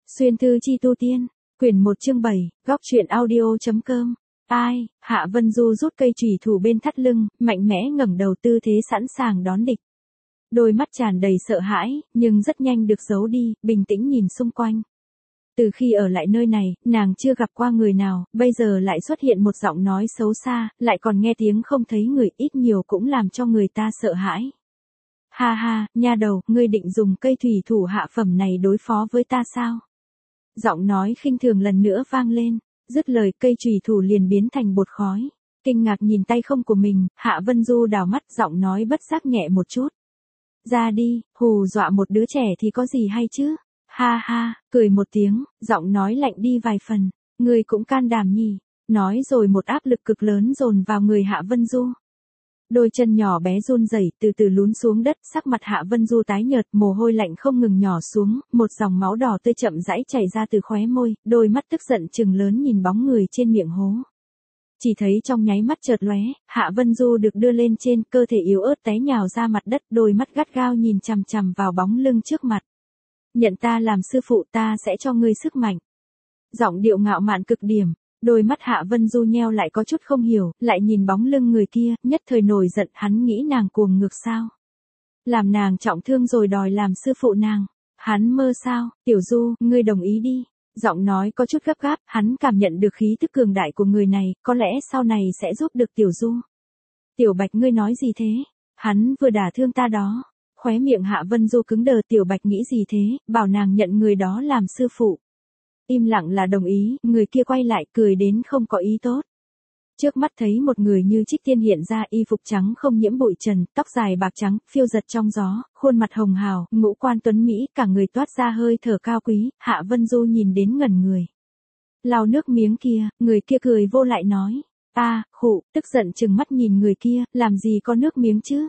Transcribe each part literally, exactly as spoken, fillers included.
Xuyên thư chi tu tiên, quyển một chương bảy, góc truyện audio.com. Ai, Hạ Vân Du rút cây chùy thủ bên thắt lưng, mạnh mẽ ngẩng đầu tư thế sẵn sàng đón địch. Đôi mắt tràn đầy sợ hãi, nhưng rất nhanh được giấu đi, bình tĩnh nhìn xung quanh. Từ khi ở lại nơi này, nàng chưa gặp qua người nào, bây giờ lại xuất hiện một giọng nói xấu xa, lại còn nghe tiếng không thấy người, ít nhiều cũng làm cho người ta sợ hãi. Ha ha, nha đầu, ngươi định dùng cây thủy thủ hạ phẩm này đối phó với ta sao? Giọng nói khinh thường lần nữa vang lên, dứt lời cây chùy thủ liền biến thành bột khói. Kinh ngạc nhìn tay không của mình, Hạ Vân Du đảo mắt, giọng nói bất giác nhẹ một chút. Ra đi, hù dọa một đứa trẻ thì có gì hay chứ? Ha ha, cười một tiếng, giọng nói lạnh đi vài phần. Ngươi cũng can đảm nhỉ? Nói rồi một áp lực cực lớn dồn vào người Hạ Vân Du. Đôi chân nhỏ bé run rẩy, từ từ lún xuống đất, sắc mặt Hạ Vân Du tái nhợt, mồ hôi lạnh không ngừng nhỏ xuống, một dòng máu đỏ tươi chậm rãi chảy ra từ khóe môi, đôi mắt tức giận trừng lớn nhìn bóng người trên miệng hố. Chỉ thấy trong nháy mắt chợt lóe, Hạ Vân Du được đưa lên trên, cơ thể yếu ớt té nhào ra mặt đất, đôi mắt gắt gao nhìn chằm chằm vào bóng lưng trước mặt. Nhận ta làm sư phụ, ta sẽ cho ngươi sức mạnh. Giọng điệu ngạo mạn cực điểm. Đôi mắt Hạ Vân Du nheo lại có chút không hiểu, lại nhìn bóng lưng người kia, nhất thời nổi giận, hắn nghĩ nàng cuồng ngược sao? Làm nàng trọng thương rồi đòi làm sư phụ nàng. Hắn mơ sao? Tiểu Du, ngươi đồng ý đi. Giọng nói có chút gấp gáp, hắn cảm nhận được khí tức cường đại của người này, có lẽ sau này sẽ giúp được Tiểu Du. Tiểu Bạch, ngươi nói gì thế? Hắn vừa đả thương ta đó. Khóe miệng Hạ Vân Du cứng đờ. Tiểu Bạch nghĩ gì thế, bảo nàng nhận người đó làm sư phụ. Im lặng là đồng ý, người kia quay lại cười đến không có ý tốt. Trước mắt thấy một người như trích tiên hiện ra, y phục trắng không nhiễm bụi trần, tóc dài bạc trắng, phiêu giật trong gió, khuôn mặt hồng hào, ngũ quan tuấn mỹ, cả người toát ra hơi thở cao quý, Hạ Vân Du nhìn đến ngẩn người. Lau nước miếng kia, người kia cười vô lại nói, ta, khụ, tức giận trừng mắt nhìn người kia, làm gì có nước miếng chứ?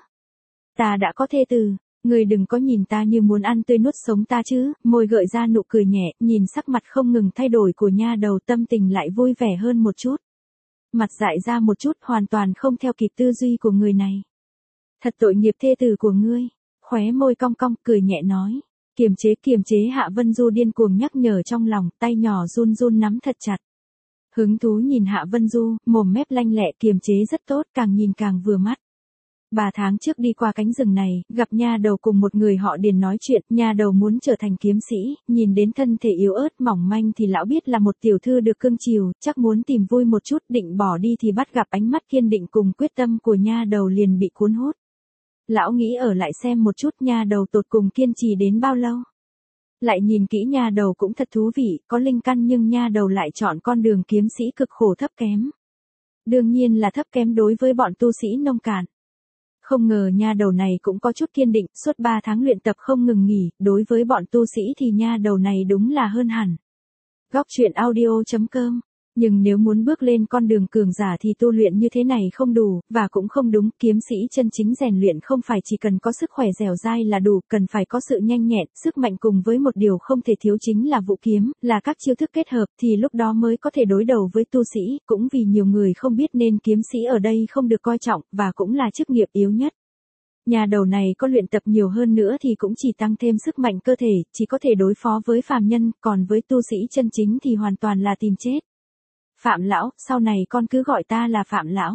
Ta đã có thê tử. Người đừng có nhìn ta như muốn ăn tươi nuốt sống ta chứ, môi gợi ra nụ cười nhẹ, nhìn sắc mặt không ngừng thay đổi của nha đầu, tâm tình lại vui vẻ hơn một chút. Mặt dại ra một chút, hoàn toàn không theo kịp tư duy của người này. Thật tội nghiệp thê tử của ngươi, khóe môi cong cong, cười nhẹ nói. Kiềm chế kiềm chế Hạ Vân Du điên cuồng nhắc nhở trong lòng, tay nhỏ run run nắm thật chặt. Hứng thú nhìn Hạ Vân Du, mồm mép lanh lẹ, kiềm chế rất tốt, càng nhìn càng vừa mắt. Ba tháng trước đi qua cánh rừng này, gặp nha đầu cùng một người họ Điền nói chuyện, nha đầu muốn trở thành kiếm sĩ, nhìn đến thân thể yếu ớt mỏng manh thì lão biết là một tiểu thư được cưng chiều, chắc muốn tìm vui một chút, định bỏ đi thì bắt gặp ánh mắt kiên định cùng quyết tâm của nha đầu liền bị cuốn hút. Lão nghĩ ở lại xem một chút nha đầu tột cùng kiên trì đến bao lâu. Lại nhìn kỹ nha đầu cũng thật thú vị, có linh căn nhưng nha đầu lại chọn con đường kiếm sĩ cực khổ thấp kém. Đương nhiên là thấp kém đối với bọn tu sĩ nông cạn. Không ngờ nha đầu này cũng có chút kiên định, suốt ba tháng luyện tập không ngừng nghỉ, đối với bọn tu sĩ thì nha đầu này đúng là hơn hẳn. Góc truyện audio.com. Nhưng nếu muốn bước lên con đường cường giả thì tu luyện như thế này không đủ, và cũng không đúng, kiếm sĩ chân chính rèn luyện không phải chỉ cần có sức khỏe dẻo dai là đủ, cần phải có sự nhanh nhẹn, sức mạnh cùng với một điều không thể thiếu chính là vũ kiếm, là các chiêu thức kết hợp, thì lúc đó mới có thể đối đầu với tu sĩ, cũng vì nhiều người không biết nên kiếm sĩ ở đây không được coi trọng, và cũng là chức nghiệp yếu nhất. Nhà đầu này có luyện tập nhiều hơn nữa thì cũng chỉ tăng thêm sức mạnh cơ thể, chỉ có thể đối phó với phàm nhân, còn với tu sĩ chân chính thì hoàn toàn là tìm chết. Phạm lão, sau này con cứ gọi ta là Phạm lão.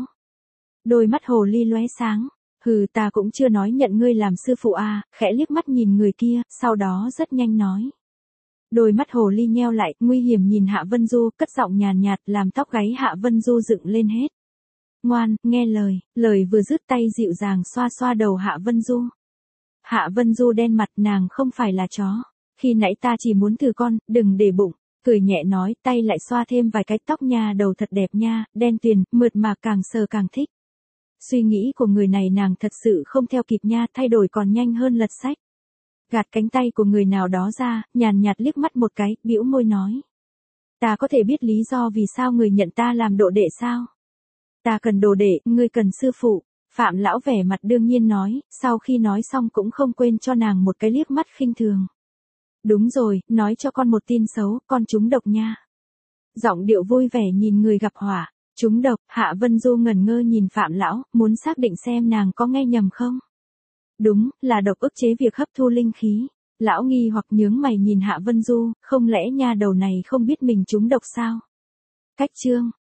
Đôi mắt hồ ly lóe sáng. Hừ, ta cũng chưa nói nhận ngươi làm sư phụ à, khẽ liếc mắt nhìn người kia, sau đó rất nhanh nói. Đôi mắt hồ ly nheo lại, nguy hiểm nhìn Hạ Vân Du, cất giọng nhàn nhạt, làm tóc gáy Hạ Vân Du dựng lên hết. Ngoan, nghe lời, lời vừa dứt tay dịu dàng xoa xoa đầu Hạ Vân Du. Hạ Vân Du đen mặt, nàng không phải là chó. Khi nãy ta chỉ muốn thử con, đừng để bụng. Cười nhẹ nói, tay lại xoa thêm vài cái tóc nha đầu thật đẹp nha, đen tuyền, mượt mà, càng sờ càng thích. Suy nghĩ của người này nàng thật sự không theo kịp nha, thay đổi còn nhanh hơn lật sách. Gạt cánh tay của người nào đó ra, nhàn nhạt liếc mắt một cái, bĩu môi nói. Ta có thể biết lý do vì sao người nhận ta làm đồ đệ sao? Ta cần đồ đệ, ngươi cần sư phụ. Phạm lão vẻ mặt đương nhiên nói, sau khi nói xong cũng không quên cho nàng một cái liếc mắt khinh thường. Đúng rồi, nói cho con một tin xấu, con trúng độc nha. Giọng điệu vui vẻ nhìn người gặp họa. Trúng độc, Hạ Vân Du ngẩn ngơ nhìn Phạm lão, muốn xác định xem nàng có nghe nhầm không. Đúng, là độc ức chế việc hấp thu linh khí. Lão nghi hoặc nhướng mày nhìn Hạ Vân Du, không lẽ nha đầu này không biết mình trúng độc sao? Cách chương